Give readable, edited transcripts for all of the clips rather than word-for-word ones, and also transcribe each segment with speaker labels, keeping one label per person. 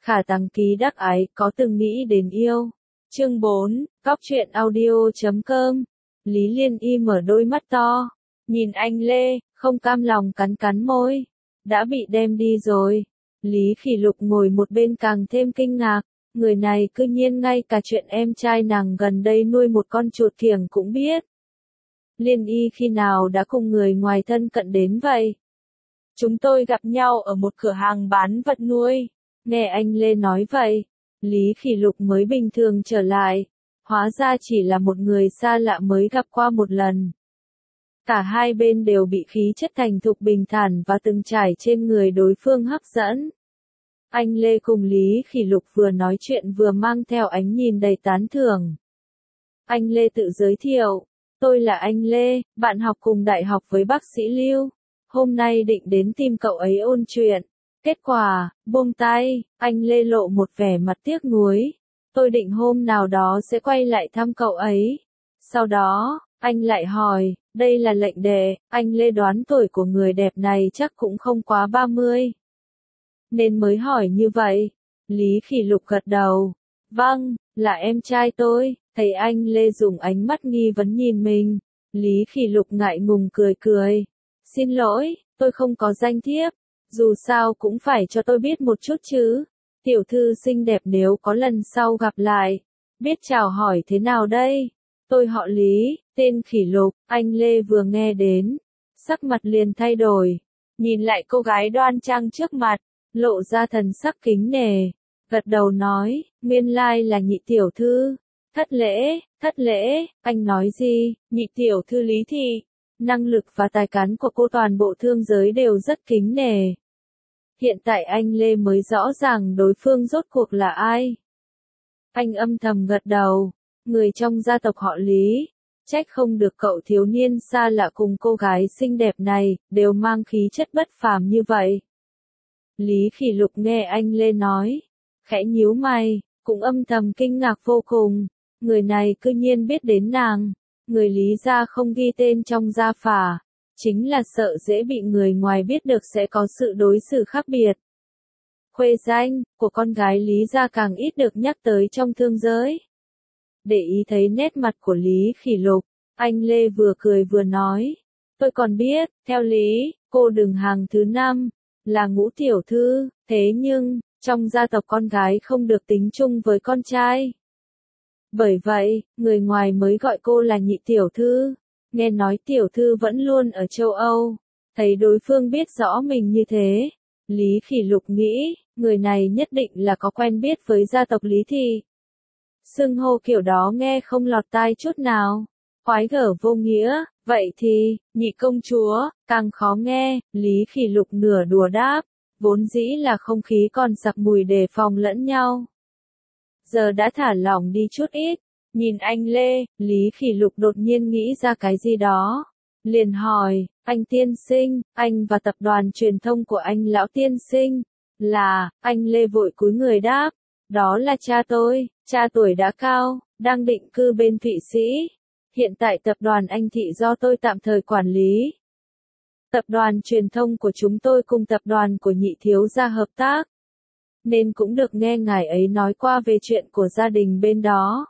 Speaker 1: Khả Tăng Ký Đắc Ái có từng nghĩ đến yêu. Chương 4, Góc truyện audio.com. Lý Liên Y mở đôi mắt to, nhìn anh Lê, không cam lòng cắn cắn môi. Đã bị đem đi rồi. Lý Khỉ Lục ngồi một bên càng thêm kinh ngạc. Người này cư nhiên ngay cả chuyện em trai nàng gần đây nuôi một con chuột kiểng cũng biết. Liên Y khi nào đã cùng người ngoài thân cận đến vậy?
Speaker 2: Chúng tôi gặp nhau ở một cửa hàng bán vật nuôi.
Speaker 1: Nghe anh Lê nói vậy, Lý Khỉ Lục mới bình thường trở lại. Hóa ra chỉ là một người xa lạ mới gặp qua một lần. Cả hai bên đều bị khí chất thành thục bình thản và từng trải trên người đối phương hấp dẫn. Anh Lê cùng Lý Khỉ Lục vừa nói chuyện vừa mang theo ánh nhìn đầy tán thưởng. Anh Lê tự giới thiệu, tôi là anh Lê, bạn học cùng đại học với bác sĩ Lưu. Hôm nay định đến tìm cậu ấy ôn chuyện. Kết quả, buông tay, anh Lê lộ một vẻ mặt tiếc nuối. Tôi định hôm nào đó sẽ quay lại thăm cậu ấy. Sau đó, anh lại hỏi, đây là lệnh đề, anh Lê đoán tuổi của người đẹp này chắc cũng không quá 30. Nên mới hỏi như vậy. Lý Khỉ Lục gật đầu. Vâng, là em trai tôi. Thấy anh Lê dùng ánh mắt nghi vấn nhìn mình. Lý Khỉ Lục ngại ngùng cười cười. Xin lỗi, tôi không có danh thiếp. Dù sao cũng phải cho tôi biết một chút chứ. Tiểu thư xinh đẹp nếu có lần sau gặp lại. Biết chào hỏi thế nào đây? Tôi họ Lý, tên Khỉ Lục. Anh Lê vừa nghe đến. Sắc mặt liền thay đổi.
Speaker 2: Nhìn lại cô gái đoan trang trước mặt.
Speaker 1: Lộ ra thần sắc kính nể. Gật đầu nói, nguyên lai là nhị tiểu thư. Thất lễ, anh nói gì?
Speaker 2: Nhị tiểu thư Lý Thị.
Speaker 1: Năng lực và tài cán của cô toàn bộ thương giới đều rất kính nể. Hiện tại anh Lê mới rõ ràng đối phương rốt cuộc là ai. Anh âm thầm gật đầu, người trong gia tộc họ Lý. Trách không được cậu thiếu niên xa lạ cùng cô gái xinh đẹp này, đều mang khí chất bất phàm như vậy. Lý Khỉ Lục nghe anh Lê nói, khẽ nhíu mày, cũng âm thầm kinh ngạc vô cùng. Người này cư nhiên biết đến nàng. Người Lý gia không ghi tên trong gia phả, chính là sợ dễ bị người ngoài biết được sẽ có sự đối xử khác biệt. Khuê danh của con gái Lý gia càng ít được nhắc tới trong thương giới. Để ý thấy nét mặt của Lý Khỉ Lục, anh Lê vừa cười vừa nói, tôi còn biết, theo lý, cô đứng hàng thứ 5, là Ngũ tiểu thư, thế nhưng, trong gia tộc con gái không được tính chung với con trai. Bởi vậy, người ngoài mới gọi cô là nhị tiểu thư. Nghe nói tiểu thư vẫn luôn ở châu Âu. Thấy đối phương biết rõ mình như thế. Lý Khỉ Lục nghĩ, người này nhất định là có quen biết với gia tộc Lý Thị. Xưng hô kiểu đó nghe không lọt tai chút nào. Khoái gở vô nghĩa, vậy thì, nhị công chúa, càng khó nghe. Lý Khỉ Lục nửa đùa đáp, vốn dĩ là không khí còn sặc mùi đề phòng lẫn nhau. Giờ đã thả lỏng đi chút ít. Nhìn anh Lê, Lý Khỉ Lục đột nhiên nghĩ ra cái gì đó. Liền hỏi, anh tiên sinh, anh và tập đoàn truyền thông của anh lão tiên sinh, là, anh Lê vội cúi người đáp, đó là cha tôi, cha tuổi đã cao, đang định cư bên Thụy Sĩ. Hiện tại tập đoàn anh Thị do tôi tạm thời quản lý. Tập đoàn truyền thông của chúng tôi cùng tập đoàn của nhị thiếu gia hợp tác. Nên cũng được nghe ngài ấy nói qua về chuyện của gia đình bên đó.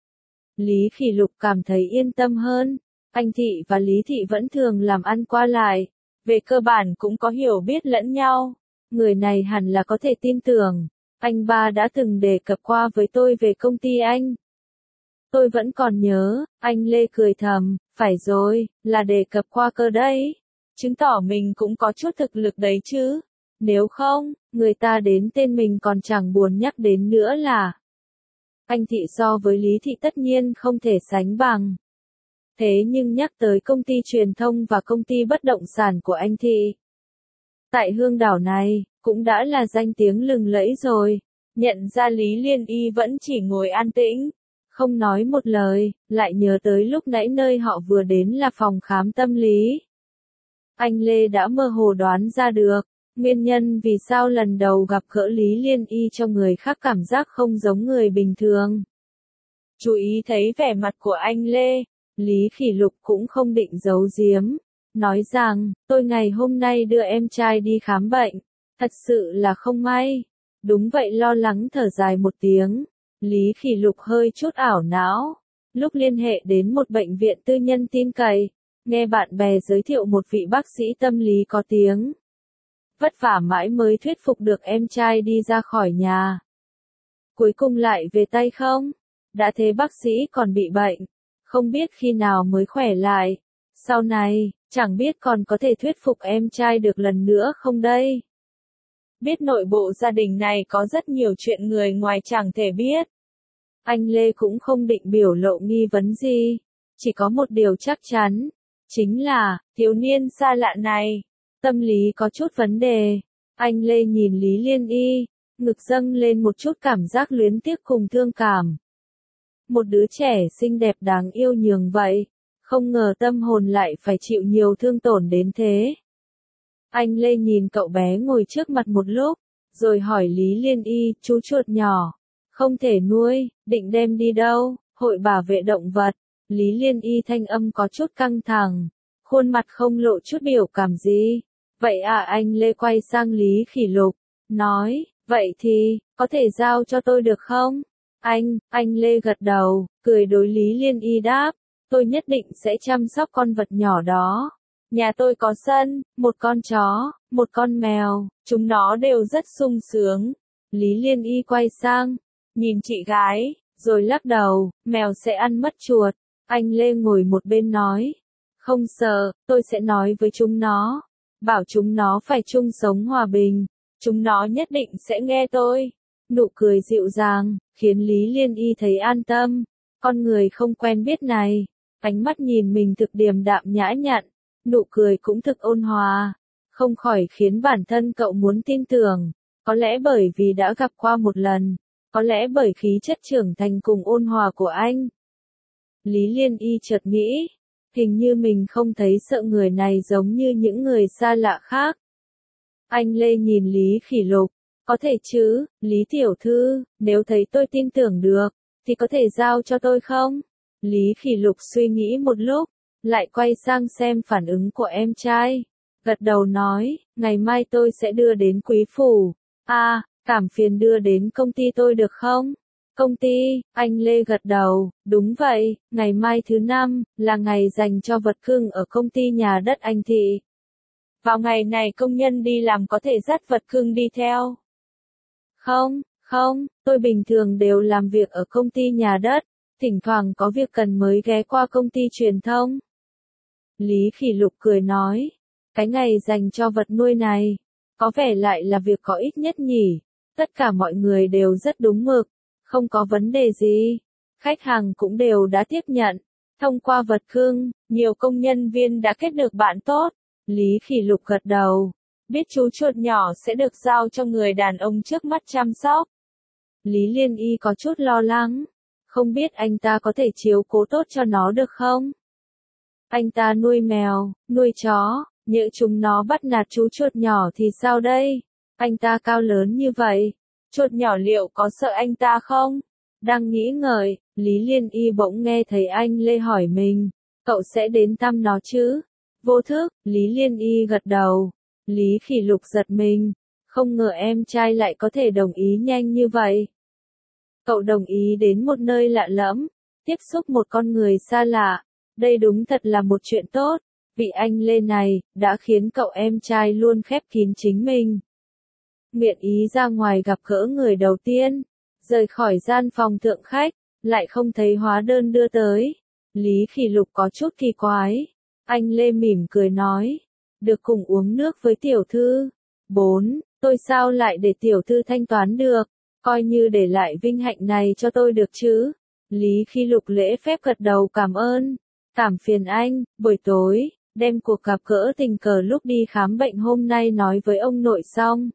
Speaker 1: Lý Khỉ Lục cảm thấy yên tâm hơn. Anh Thị và Lý Thị vẫn thường làm ăn qua lại.
Speaker 2: Về cơ bản cũng có hiểu biết lẫn nhau.
Speaker 1: Người này hẳn là có thể tin tưởng. Anh ba đã từng đề cập qua với tôi về công ty anh. Tôi vẫn còn nhớ, anh Lê cười thầm, phải rồi, là đề cập qua cơ đấy.
Speaker 2: Chứng tỏ mình cũng có chút thực lực đấy chứ.
Speaker 1: Nếu không, người ta đến tên mình còn chẳng buồn nhắc đến nữa là. Anh Thị so với Lý Thị tất nhiên không thể sánh bằng. Thế nhưng nhắc tới công ty truyền thông và công ty bất động sản của anh Thị. Tại hương đảo này, cũng đã là danh tiếng lừng lẫy rồi.
Speaker 2: Nhận ra Lý Liên Y vẫn chỉ ngồi an tĩnh.
Speaker 1: Không nói một lời, lại nhớ tới lúc nãy nơi họ vừa đến là phòng khám tâm lý. Anh Lê đã mơ hồ đoán ra được. Nguyên nhân vì sao lần đầu gặp gỡ Lý Liên Y cho người khác cảm giác không giống người bình thường.
Speaker 2: Chú ý thấy vẻ mặt của anh Lê.
Speaker 1: Lý Khỉ Lục cũng không định giấu giếm. Nói rằng, tôi ngày hôm nay đưa em trai đi khám bệnh. Thật sự là không may. Đúng vậy, lo lắng thở dài một tiếng. Lý Khỉ Lục hơi chút ảo não. Lúc liên hệ đến một bệnh viện tư nhân tin cậy, nghe bạn bè giới thiệu một vị bác sĩ tâm lý có tiếng. Vất vả mãi mới thuyết phục được em trai đi ra khỏi nhà. Cuối cùng lại về tay không? Đã thế bác sĩ còn bị bệnh, không biết khi nào mới khỏe lại. Sau này, chẳng biết còn có thể thuyết phục em trai được lần nữa không đây?
Speaker 2: Biết nội bộ gia đình này có rất nhiều chuyện người ngoài chẳng thể biết.
Speaker 1: Anh Lê cũng không định biểu lộ nghi vấn gì, chỉ có một điều chắc chắn, chính là,
Speaker 2: thiếu niên xa lạ này,
Speaker 1: tâm lý có chút vấn đề. Anh Lê nhìn Lý Liên Y, ngực dâng lên một chút cảm giác luyến tiếc cùng thương cảm. Một đứa trẻ xinh đẹp đáng yêu nhường vậy, không ngờ tâm hồn lại phải chịu nhiều thương tổn đến thế. Anh Lê nhìn cậu bé ngồi trước mặt một lúc, rồi hỏi Lý Liên Y, chú chuột nhỏ, không thể nuôi, định đem đi đâu? Hội bảo vệ động vật. Lý Liên Y thanh âm có chút căng thẳng, khuôn mặt không lộ chút biểu cảm gì. Vậy à, anh Lê quay sang Lý Khỉ Lục, nói, vậy thì, có thể giao cho tôi được không? Anh Lê gật đầu, cười đối Lý Liên Y đáp, tôi nhất định sẽ chăm sóc con vật nhỏ đó.
Speaker 2: Nhà tôi có sân,
Speaker 1: một con chó, một con mèo,
Speaker 2: chúng nó đều rất sung sướng.
Speaker 1: Lý Liên Y quay sang,
Speaker 2: nhìn chị gái,
Speaker 1: rồi lắc đầu, mèo sẽ ăn mất chuột. Anh Lê ngồi một bên nói, không sợ, tôi sẽ nói với chúng nó, bảo chúng nó phải chung sống hòa bình,
Speaker 2: chúng nó nhất định sẽ nghe tôi.
Speaker 1: Nụ cười dịu dàng, khiến Lý Liên Y thấy an tâm. Con người không quen biết này, ánh mắt nhìn mình thực điềm đạm nhã nhặn, nụ cười cũng thực ôn hòa, không khỏi khiến bản thân cậu muốn tin tưởng. Có lẽ bởi vì đã gặp qua một lần, có lẽ bởi khí chất trưởng thành cùng ôn hòa của anh. Lý Liên Y chợt nghĩ, hình như mình không thấy sợ người này giống như những người xa lạ khác. Anh Lê nhìn Lý Khỉ Lục, có thể chứ, Lý tiểu thư, nếu thấy tôi tin tưởng được, thì có thể giao cho tôi không? Lý Khỉ Lục suy nghĩ một lúc, lại quay sang xem phản ứng của em trai. Gật đầu nói, ngày mai tôi sẽ đưa đến Quý Phủ. Cảm phiền đưa đến công ty tôi được không? Công ty, anh Lê gật đầu, đúng vậy, ngày mai thứ 5, là ngày dành cho vật cưng ở công ty nhà đất anh Thị.
Speaker 2: Vào ngày này công nhân đi làm có thể dắt vật cưng đi theo.
Speaker 1: Không, tôi bình thường đều làm việc ở công ty nhà đất, thỉnh thoảng có việc cần mới ghé qua công ty truyền thông. Lý Khỉ Lục cười nói, cái ngày dành cho vật nuôi này, có vẻ lại là việc có ích nhất nhỉ, tất cả mọi người đều rất đúng mực, không có vấn đề gì, khách hàng cũng đều đã tiếp nhận, thông qua vật cưng,
Speaker 2: nhiều công nhân viên đã kết được bạn tốt.
Speaker 1: Lý Khỉ Lục gật đầu,
Speaker 2: biết chú chuột nhỏ sẽ được giao cho người đàn ông trước mắt chăm sóc.
Speaker 1: Lý Liên Y có chút lo lắng, không biết anh ta có thể chiếu cố tốt cho nó được không? Anh ta nuôi mèo, nuôi chó, nhỡ chúng nó bắt nạt chú chuột nhỏ thì sao đây? Anh ta cao lớn như vậy,
Speaker 2: chuột nhỏ liệu có sợ anh ta không?
Speaker 1: Đang nghĩ ngợi, Lý Liên Y bỗng nghe thấy anh Lê hỏi mình, cậu sẽ đến thăm nó chứ? Vô thức, Lý Liên Y gật đầu. Lý Khỉ Lục giật mình, không ngờ em trai lại có thể đồng ý nhanh như vậy. Cậu đồng ý đến một nơi lạ lẫm, tiếp xúc một con người xa lạ, đây đúng thật là một chuyện tốt. Vị anh Lê này, đã khiến cậu em trai luôn khép kín chính mình. Nguyện ý ra ngoài gặp gỡ người đầu tiên, rời khỏi gian phòng thượng khách, lại không thấy hóa đơn đưa tới. Lý Khỉ Lục có chút kỳ quái. Anh Lê mỉm cười nói, được cùng uống nước với tiểu thư. 4. Tôi sao lại để tiểu thư thanh toán được, coi như để lại vinh hạnh này cho tôi được chứ. Lý Khỉ Lục lễ phép gật đầu cảm ơn. Cảm phiền anh, buổi tối, đem cuộc gặp gỡ tình cờ lúc đi khám bệnh hôm nay nói với ông nội xong.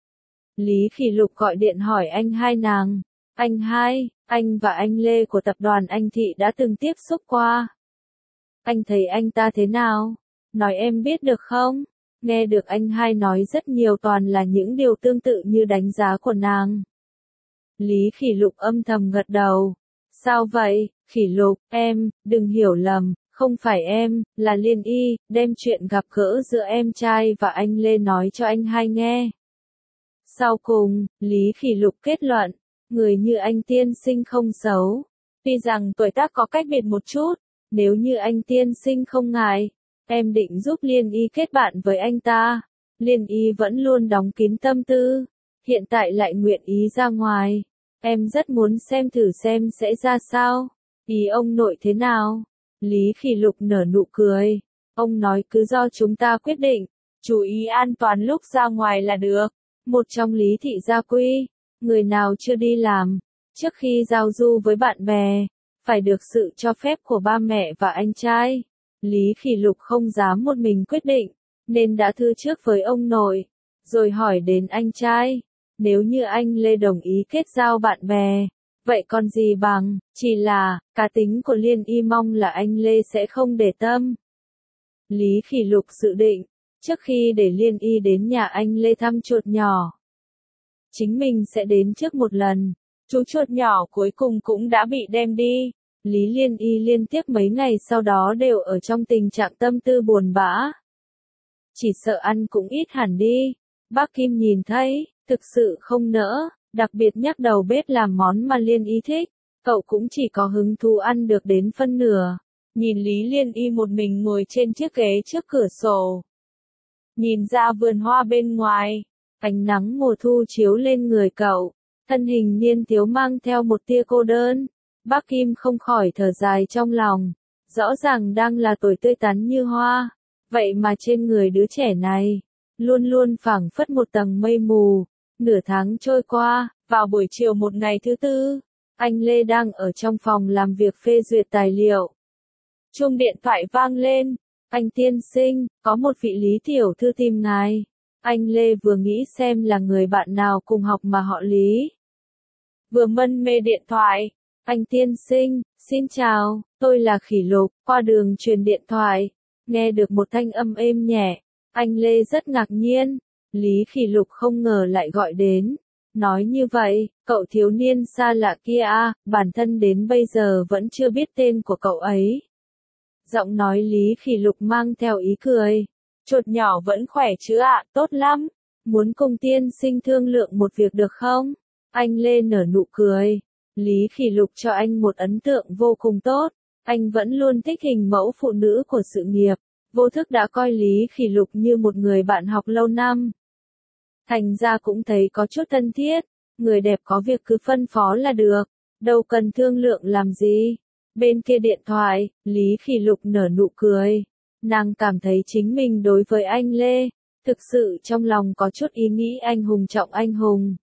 Speaker 1: Lý Khỉ Lục gọi điện hỏi anh hai nàng. Anh hai, anh và anh Lê của tập đoàn Anh Thị đã từng tiếp xúc qua. Anh thấy anh ta thế nào? Nói em biết được không? Nghe được anh hai nói rất nhiều toàn là những điều tương tự như đánh giá của nàng. Lý Khỉ Lục âm thầm gật đầu. Sao vậy, Khỉ Lục, em, đừng hiểu lầm, không phải em, là Liên Y, đem chuyện gặp gỡ giữa em trai và anh Lê nói cho anh hai nghe. Sau cùng, Lý Khỉ Lục kết luận, người như anh tiên sinh không xấu.
Speaker 2: Tuy rằng tuổi tác có cách biệt một chút,
Speaker 1: nếu như anh tiên sinh không ngại, em định giúp Liên Y kết bạn với anh ta. Liên Y vẫn luôn đóng kín tâm tư, hiện tại lại nguyện ý ra ngoài. Em rất muốn xem thử xem sẽ ra sao. Ý ông nội thế nào? Lý Khỉ Lục nở nụ cười. Ông nói cứ do chúng ta quyết định,
Speaker 2: chú ý an toàn lúc ra ngoài là được.
Speaker 1: Một trong Lý thị gia quy, người nào chưa đi làm, trước khi giao du với bạn bè, phải được sự cho phép của ba mẹ và anh trai. Lý Khỉ Lục không dám một mình quyết định, nên đã thư trước với ông nội, rồi hỏi đến anh trai. Nếu như anh Lê đồng ý kết giao bạn bè, vậy còn gì bằng, chỉ là, cá tính của Liên Y mong là anh Lê sẽ không để tâm. Lý Khỉ Lục dự định, trước khi để Liên Y đến nhà anh Lê thăm chuột nhỏ, chính mình sẽ đến trước một lần.
Speaker 2: Chú chuột nhỏ cuối cùng cũng đã bị đem đi.
Speaker 1: Lý Liên Y liên tiếp mấy ngày sau đó đều ở trong tình trạng tâm tư buồn bã. Chỉ sợ ăn cũng ít hẳn đi. Bác Kim nhìn thấy, thực sự không nỡ, đặc biệt nhắc đầu bếp làm món mà Liên Y thích. Cậu cũng chỉ có hứng thú ăn được đến phân nửa.
Speaker 2: Nhìn Lý Liên Y một mình ngồi trên chiếc ghế trước cửa sổ, nhìn ra vườn hoa bên ngoài.
Speaker 1: Ánh nắng mùa thu chiếu lên người cậu, thân hình niên thiếu mang theo một tia cô đơn. Bác Kim không khỏi thở dài trong lòng, rõ ràng đang là tuổi tươi tắn như hoa, vậy mà trên người đứa trẻ này, luôn luôn phảng phất một tầng mây mù. Nửa tháng trôi qua,
Speaker 2: vào buổi chiều một ngày thứ tư,
Speaker 1: anh Lê đang ở trong phòng làm việc phê duyệt tài liệu.
Speaker 2: Chuông điện thoại vang lên.
Speaker 1: Anh tiên sinh, có một vị Lý tiểu thư tìm ngài. Anh Lê vừa nghĩ xem là người bạn nào cùng học mà họ Lý.
Speaker 2: Vừa mân mê điện thoại.
Speaker 1: Anh tiên sinh, xin chào, tôi là Khỉ Lục, qua đường truyền điện thoại. Nghe được một thanh âm êm nhẹ, anh Lê rất ngạc nhiên. Lý Khỉ Lục không ngờ lại gọi đến. Nói như vậy, cậu thiếu niên xa lạ kia à, bản thân đến bây giờ vẫn chưa biết tên của cậu ấy. Giọng nói Lý Khỉ Lục mang theo ý cười.
Speaker 2: Chuột nhỏ vẫn khỏe chứ ạ, tốt lắm.
Speaker 1: Muốn cùng tiên sinh thương lượng một việc được không? Anh Lê nở nụ cười. Lý Khỉ Lục cho anh một ấn tượng vô cùng tốt. Anh vẫn luôn thích hình mẫu phụ nữ của sự nghiệp. Vô thức đã coi Lý Khỉ Lục như một người bạn học lâu năm. Thành ra cũng thấy có chút thân thiết. Người đẹp có việc cứ phân phó là được. Đâu cần thương lượng làm gì. Bên kia điện thoại, Lý Khỉ Lục nở nụ cười. Nàng cảm thấy chính mình đối với anh Lê, thực sự trong lòng có chút ý nghĩ anh hùng trọng anh hùng.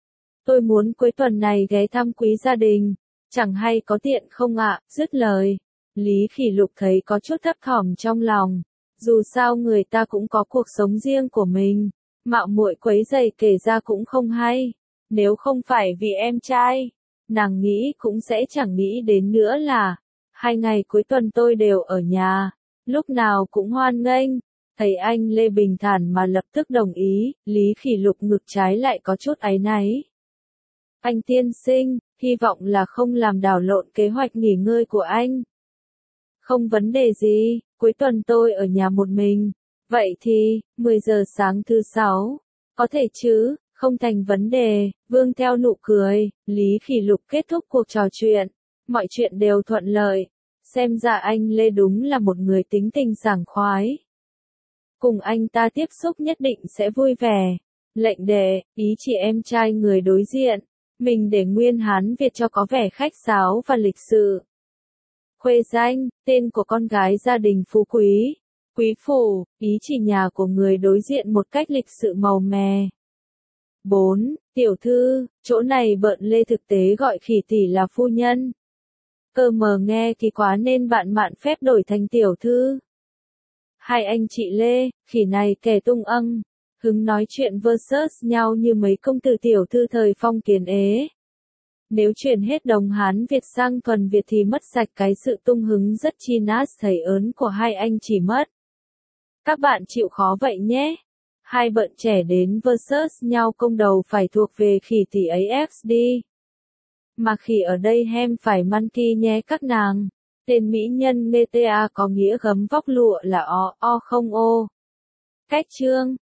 Speaker 1: Tôi muốn cuối tuần này ghé thăm quý gia đình, chẳng hay có tiện không ạ? Dứt lời, Lý Khỉ Lục thấy có chút thấp thỏm trong lòng. Dù sao người ta cũng có cuộc sống riêng của mình, mạo muội quấy rầy kể ra cũng không hay. Nếu không phải vì em trai, nàng nghĩ cũng sẽ chẳng nghĩ đến nữa là 2 ngày cuối tuần tôi đều ở nhà, lúc nào cũng hoan nghênh. Thấy anh Lê bình thản mà lập tức đồng ý, Lý Khỉ Lục ngực trái lại có chút áy náy. Anh tiên sinh, hy vọng là không làm đảo lộn kế hoạch nghỉ ngơi của anh. Không vấn đề gì, cuối tuần tôi ở nhà một mình. Vậy thì, 10 giờ sáng thứ 6, có thể chứ, không thành vấn đề. Vương theo nụ cười, Lý Khỉ Lục kết thúc cuộc trò chuyện. Mọi chuyện đều thuận lợi. Xem ra anh Lê đúng là một người tính tình sảng khoái. Cùng anh ta tiếp xúc nhất định sẽ vui vẻ. Lệnh đệ, ý chị em trai người đối diện. Mình để nguyên Hán Việt cho có vẻ khách sáo và lịch sự. Khuê danh, tên của con gái gia đình phú quý. Quý phủ, ý chỉ nhà của người đối diện một cách lịch sự màu mè. 4. Tiểu thư, chỗ này bợn Lê thực tế gọi Khỉ tỷ là phu nhân. Cơ mờ nghe kỳ quá nên bạn mạn phép đổi thành tiểu thư. Hai anh chị Lê, Khỉ này kẻ tung âng, hứng nói chuyện versus nhau như mấy công tử tiểu thư thời phong kiến ế. Nếu chuyển hết đồng Hán Việt sang thuần Việt thì mất sạch cái sự tung hứng rất chi nát thầy ớn của hai anh chỉ mất. Các bạn chịu khó vậy nhé. Hai bợn trẻ đến versus nhau công đầu phải thuộc về Khỉ tỷ ấy XD. Mà Khỉ ở đây hem phải monkey nhé các nàng. Tên mỹ nhân Meta có nghĩa gấm vóc lụa là o không ô. Cách chương